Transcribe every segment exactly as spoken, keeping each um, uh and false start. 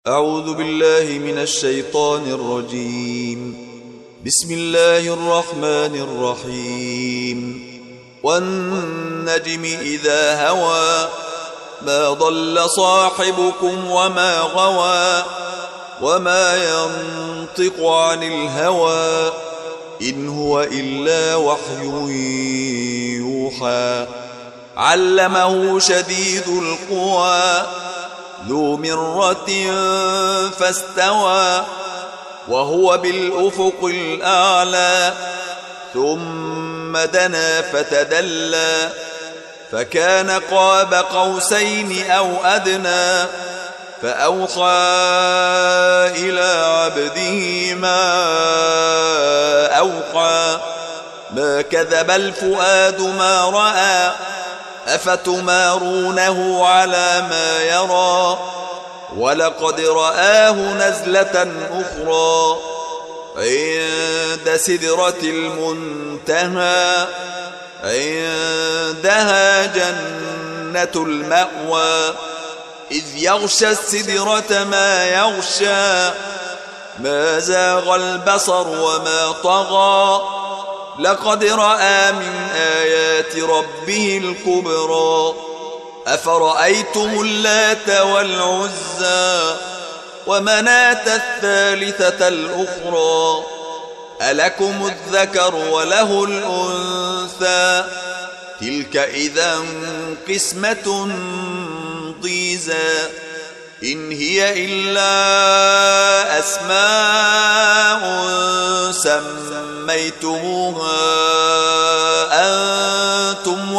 أعوذ بالله من الشيطان الرجيم. بسم الله الرحمن الرحيم. والنجم إذا هوى ما ضل صاحبكم وما غوى وما ينطق عن الهوى إن هو إلا وحي يوحى. علمه شديد القوى ذو مرة فاستوى وهو بالأفق الأعلى ثم دنا فتدلى فكان قاب قوسين أو أدنى فأوحى إلى عبده ما أوحى. ما كذب الفؤاد ما رأى أفتمارونه على ما يرى ولقد رآه نزلة أخرى عند سدرة المنتهى عندها جنة المأوى إذ يغشى السدرة ما يغشى ما زاغ البصر وما طغى لقد رأى من آيات ربه الكبرى. أفرأيتم اللات والعزى ومناة الثالثة الأخرى ألكم الذكر وله الأنثى تلك إذا قسمة ضيزى. إن هي إلا أسماء سميتموها أنتم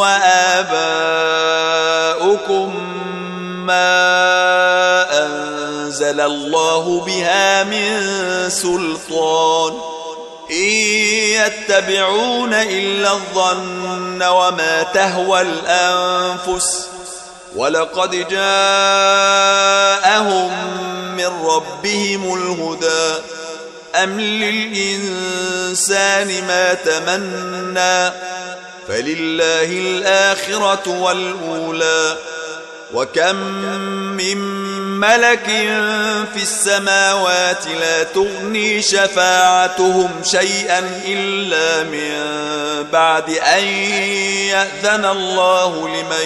وآباؤكم ما أنزل الله بها من سلطان إن يتبعون إلا الظن وما تهوى الأنفس ولقد جاءهم من ربهم الهدى. أم للإنسان ما تمنى فلله الآخرة والأولى. وكم من ملك في السماوات لا تغني شفاعتهم شيئا إلا من بعد أن يأذن الله لمن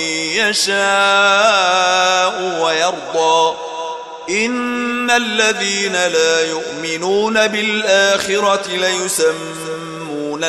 يشاء ويرضى. إن الذين لا يؤمنون بالآخرة ليسمون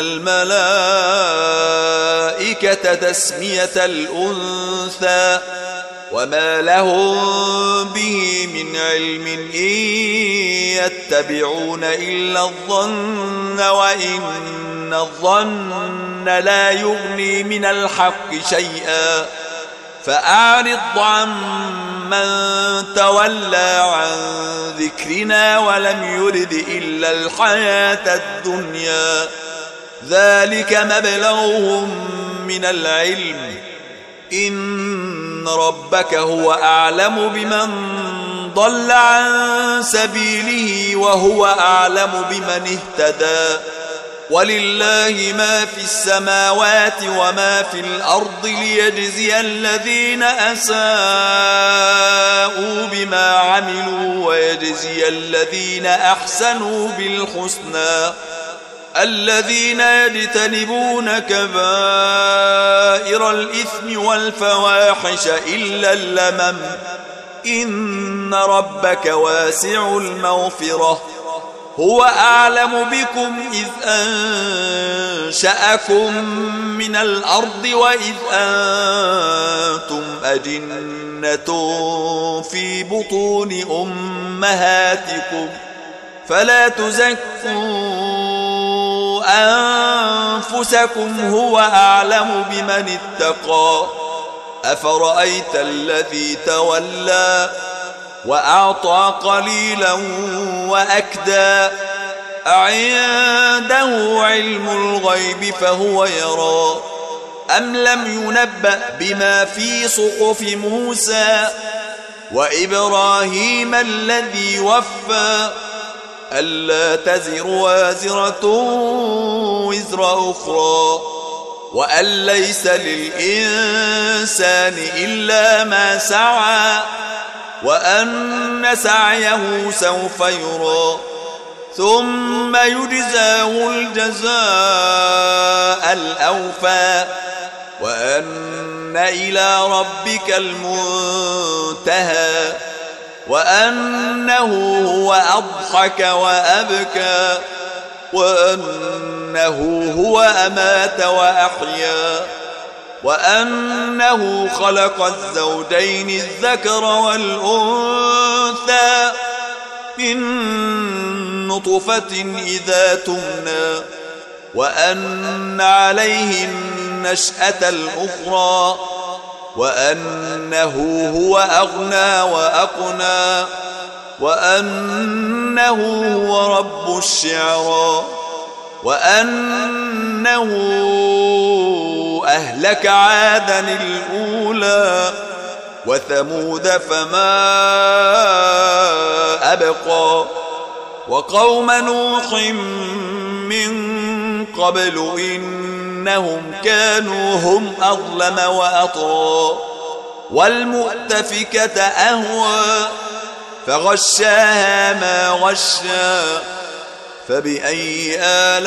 الملائكة تسمية الأنثى وما لهم به من علم إن يتبعون إلا الظن وإن الظن لا يغني من الحق شيئا. فأعرض عن من تولى عن ذكرنا ولم يرد إلا الحياة الدنيا ذلك مبلغهم من العلم إن ربك هو أعلم بمن ضل عن سبيله وهو أعلم بمن اهتدى. ولله ما في السماوات وما في الأرض ليجزي الذين أساءوا بما عملوا ويجزي الذين أحسنوا بالحسنى. الذين يجتنبون كبائر الإثم والفواحش إلا اللمم إن ربك واسع المغفرة هو أعلم بكم إذ أنشأكم من الأرض وإذ أنتم أجنة في بطون أمهاتكم فلا تزكوا أنفسكم هو أعلم بمن اتقى. أفرأيت الذي تولى وأعطى قليلا وأكدى أعنده علم الغيب فهو يرى أم لم ينبأ بما في صحف موسى وإبراهيم الذي وفى ألا تزر وازرة وزر أخرى وأن ليس للإنسان إلا ما سعى وأن سعيه سوف يرى ثم يجزاه الجزاء الأوفى وأن إلى ربك المنتهى وأنه هو أضحك وأبكى وأنه هو أمات وأحيا وأنه خلق الزوجين الذكر والأنثى من نطفة إذا تمنى وأن عليه النشأة الأخرى وأنه هو أغنى وأقنى وأنه هو رب الشعرى وأنه أهلك عادا الأولى وثمود فما أبقى وقوم نوح من قبل إنهم كانوا هم أظلم وأطغى والمؤتفكة أهوى فغشاها ما غشى فبأي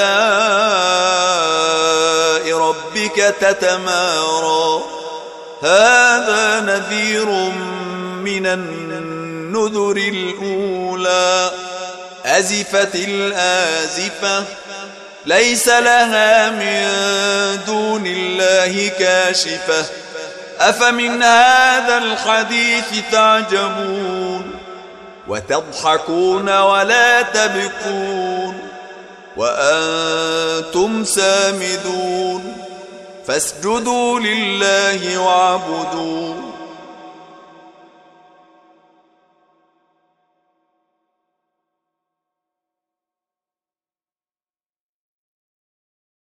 آلاء ربك تتمارى هذا نذير من النذر الأولى أزفت الآزفة ليس لها من دون الله كاشفة أفمن هذا الحديث تعجبون وتضحكون ولا تبكون وأنتم سامدون فاسجدوا لله واعبدوا